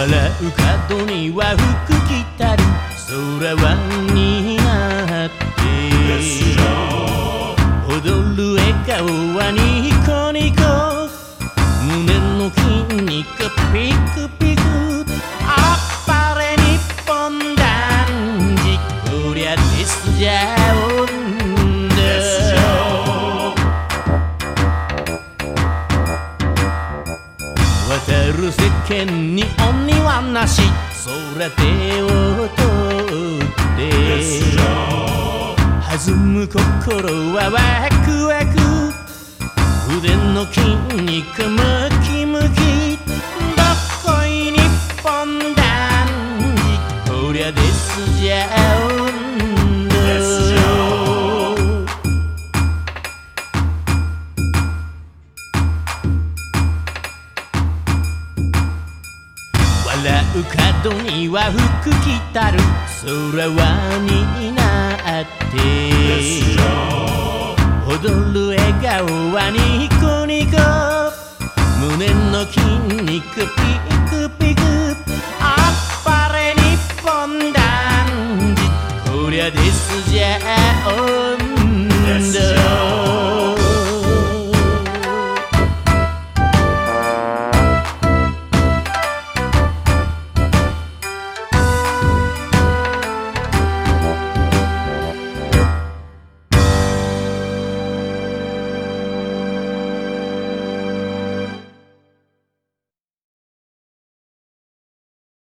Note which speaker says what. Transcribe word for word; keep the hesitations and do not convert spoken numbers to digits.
Speaker 1: 笑う角には服着たる空はになって踊る笑顔はニコニコ胸の筋肉ピクピクあっぱれ日本男児こりゃデスジャーンだ渡る世間に鬼はなし空手を取って弾む心はワクワク腕の筋肉ムキムキどっこい日本男児こりゃデスジャーンだ笑う角には服着たる空はになって踊る笑顔はニコニコ胸の筋肉ピ